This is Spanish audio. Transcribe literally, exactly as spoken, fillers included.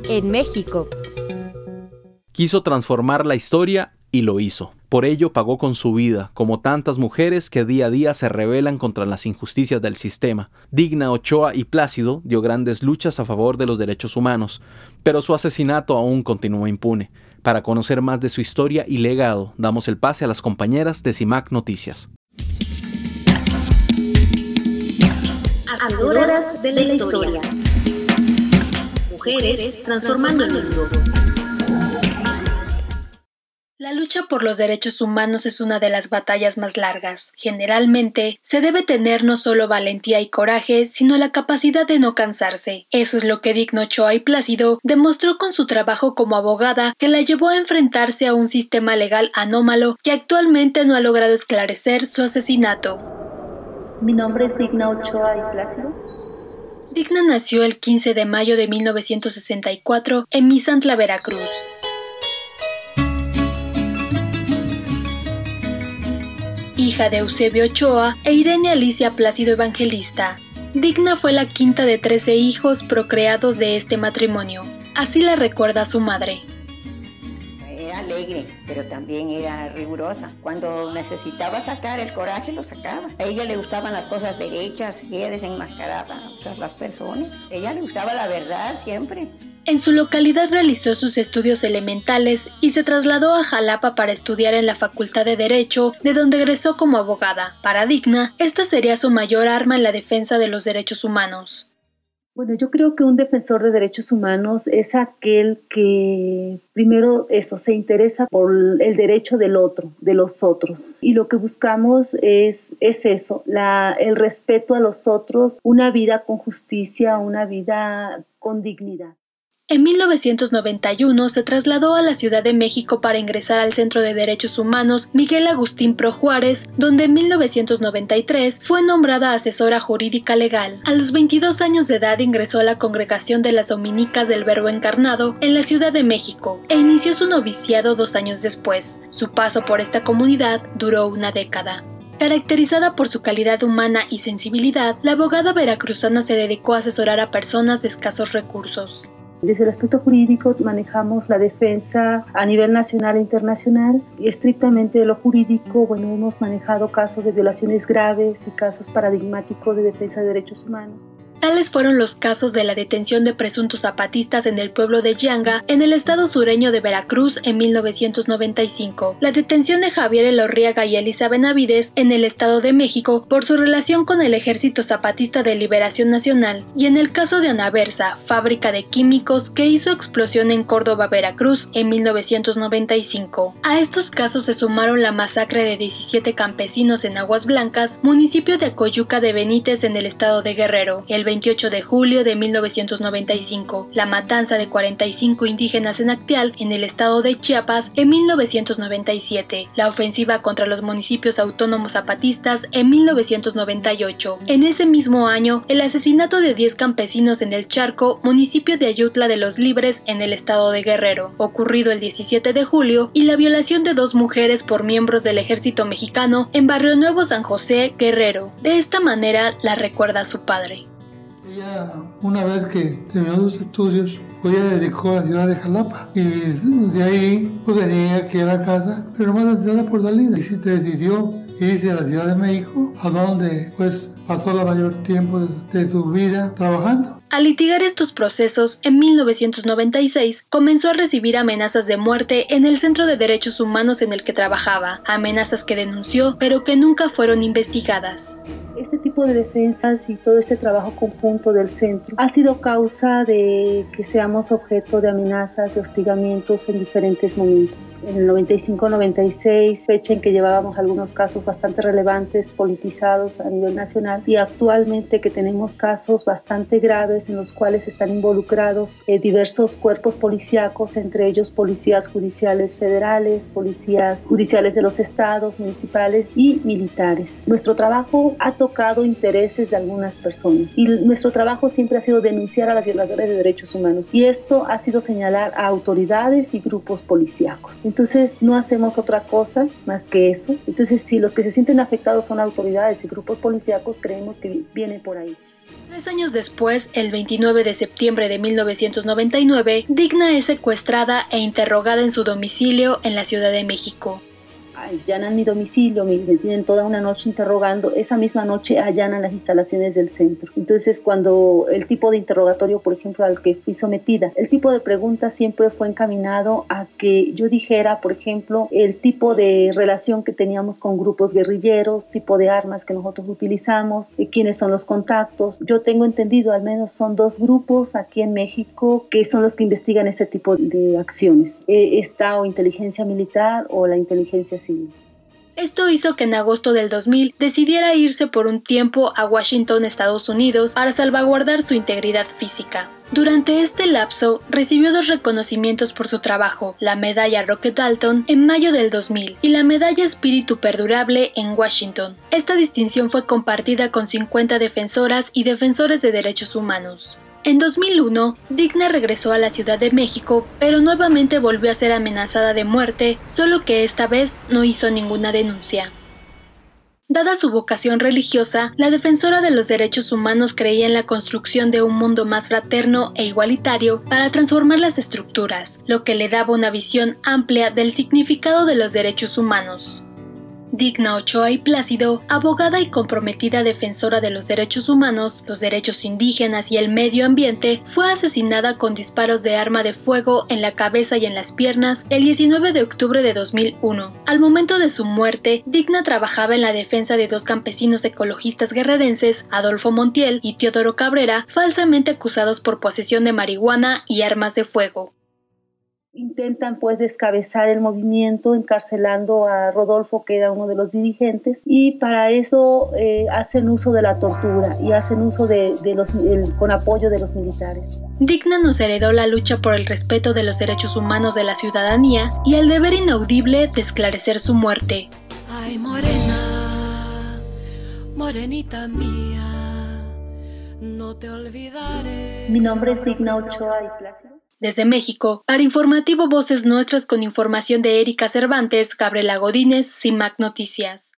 en México. Quiso transformar la historia y lo hizo. Por ello pagó con su vida, como tantas mujeres que día a día se rebelan contra las injusticias del sistema. Digna Ochoa y Plácido dio grandes luchas a favor de los derechos humanos, pero su asesinato aún continúa impune. Para conocer más de su historia y legado, damos el pase a las compañeras de CIMAC Noticias. Hacedoras de la historia. Mujeres transformando el mundo. La lucha por los derechos humanos es una de las batallas más largas. Generalmente, se debe tener no solo valentía y coraje, sino la capacidad de no cansarse. Eso es lo que Digna Ochoa y Plácido demostró con su trabajo como abogada, que la llevó a enfrentarse a un sistema legal anómalo que actualmente no ha logrado esclarecer su asesinato. Mi nombre es Digna Ochoa y Plácido. Digna nació el quince de mayo de mil novecientos sesenta y cuatro en Misantla, Veracruz. Hija de Eusebio Ochoa e Irene Alicia Plácido Evangelista. Digna fue la quinta de trece hijos procreados de este matrimonio. Así la recuerda su madre. Era alegre, pero también era rigurosa. Cuando necesitaba sacar el coraje, lo sacaba. A ella le gustaban las cosas derechas y ella desenmascaraba a las personas. A ella le gustaba la verdad siempre. En su localidad realizó sus estudios elementales y se trasladó a Jalapa para estudiar en la Facultad de Derecho, de donde egresó como abogada. Para Digna, esta sería su mayor arma en la defensa de los derechos humanos. Bueno, yo creo que un defensor de derechos humanos es aquel que primero eso, se interesa por el derecho del otro, de los otros. Y lo que buscamos es, es eso, la, el respeto a los otros, una vida con justicia, una vida con dignidad. En mil novecientos noventa y uno se trasladó a la Ciudad de México para ingresar al Centro de Derechos Humanos Miguel Agustín Pro Juárez, donde en mil novecientos noventa y tres fue nombrada asesora jurídica legal. A los veintidós años de edad ingresó a la Congregación de las Dominicas del Verbo Encarnado en la Ciudad de México e inició su noviciado dos años después. Su paso por esta comunidad duró una década. Caracterizada por su calidad humana y sensibilidad, la abogada veracruzana se dedicó a asesorar a personas de escasos recursos. Desde el aspecto jurídico manejamos la defensa a nivel nacional e internacional. Y estrictamente de lo jurídico, bueno, hemos manejado casos de violaciones graves y casos paradigmáticos de defensa de derechos humanos. Tales fueron los casos de la detención de presuntos zapatistas en el pueblo de Yanga, en el estado sureño de Veracruz en mil novecientos noventa y cinco, la detención de Javier Elorriaga y Elisa Benavides en el estado de México por su relación con el Ejército Zapatista de Liberación Nacional, y en el caso de Anaversa, fábrica de químicos que hizo explosión en Córdoba, Veracruz en mil novecientos noventa y cinco. A estos casos se sumaron la masacre de diecisiete campesinos en Aguas Blancas, municipio de Acoyuca de Benítez en el estado de Guerrero, el veintiocho de julio de mil novecientos noventa y cinco, la matanza de cuarenta y cinco indígenas en Acteal, en el estado de Chiapas, en mil novecientos noventa y siete, la ofensiva contra los municipios autónomos zapatistas en mil novecientos noventa y ocho. En ese mismo año, el asesinato de diez campesinos en el Charco, municipio de Ayutla de los Libres, en el estado de Guerrero, ocurrido el diecisiete de julio, y la violación de dos mujeres por miembros del ejército mexicano en Barrio Nuevo, San José, Guerrero. De esta manera la recuerda su padre. Ella, una vez que terminó sus estudios, pues ella dedicó a la ciudad de Jalapa y de ahí pues venía aquí a la casa, pero más entrada por salida, y se decidió irse a la Ciudad de México, a donde pues pasó la mayor tiempo de, de su vida trabajando. Al litigar estos procesos, en mil novecientos noventa y seis comenzó a recibir amenazas de muerte en el Centro de Derechos Humanos en el que trabajaba, amenazas que denunció pero que nunca fueron investigadas. Este tipo de defensas y todo este trabajo conjunto del centro ha sido causa de que seamos objeto de amenazas, de hostigamientos en diferentes momentos. En el noventa y cinco noventa y seis, fecha en que llevábamos algunos casos bastante relevantes, politizados a nivel nacional, y actualmente que tenemos casos bastante graves en los cuales están involucrados eh, diversos cuerpos policíacos, entre ellos policías judiciales federales, policías judiciales de los estados, municipales y militares. Nuestro trabajo ha tocado intereses de algunas personas y nuestro trabajo siempre ha sido denunciar a las violadoras de derechos humanos, y esto ha sido señalar a autoridades y grupos policíacos. Entonces no hacemos otra cosa más que eso. Entonces si los que se sienten afectados son autoridades y grupos policíacos, creemos que viene por ahí. Tres años después, el veintinueve de septiembre de mil novecientos noventa y nueve, Digna es secuestrada e interrogada en su domicilio en la Ciudad de México. Allanan mi domicilio, me tienen toda una noche interrogando, esa misma noche allanan las instalaciones del centro. Entonces, cuando el tipo de interrogatorio, por ejemplo, al que fui sometida, el tipo de preguntas siempre fue encaminado a que yo dijera, por ejemplo, el tipo de relación que teníamos con grupos guerrilleros, tipo de armas que nosotros utilizamos, eh, quiénes son los contactos. Yo tengo entendido, al menos son dos grupos aquí en México que son los que investigan este tipo de acciones. Eh, está o inteligencia militar o la inteligencia civil. Esto hizo que en agosto del dos mil decidiera irse por un tiempo a Washington, Estados Unidos, para salvaguardar su integridad física. Durante este lapso, recibió dos reconocimientos por su trabajo, la medalla Rocket Dalton en mayo del dos mil y la medalla Espíritu Perdurable en Washington. Esta distinción fue compartida con cincuenta defensoras y defensores de derechos humanos. En dos mil uno, Digna regresó a la Ciudad de México, pero nuevamente volvió a ser amenazada de muerte, solo que esta vez no hizo ninguna denuncia. Dada su vocación religiosa, la defensora de los derechos humanos creía en la construcción de un mundo más fraterno e igualitario para transformar las estructuras, lo que le daba una visión amplia del significado de los derechos humanos. Digna Ochoa y Plácido, abogada y comprometida defensora de los derechos humanos, los derechos indígenas y el medio ambiente, fue asesinada con disparos de arma de fuego en la cabeza y en las piernas el diecinueve de octubre de dos mil uno. Al momento de su muerte, Digna trabajaba en la defensa de dos campesinos ecologistas guerrerenses, Adolfo Montiel y Teodoro Cabrera, falsamente acusados por posesión de marihuana y armas de fuego. Intentan pues descabezar el movimiento encarcelando a Rodolfo, que era uno de los dirigentes, y para eso eh, hacen uso de la tortura y hacen uso de, de los, el, con apoyo de los militares. Digna nos heredó la lucha por el respeto de los derechos humanos de la ciudadanía y el deber inaudible de esclarecer su muerte. Ay, morena, morenita mía, no te olvidaré. Mi nombre es Digna Ochoa y Plácido. Desde México, para Informativo Voces Nuestras con información de Erika Cervantes, Gabriela Godínez, CIMAC Noticias.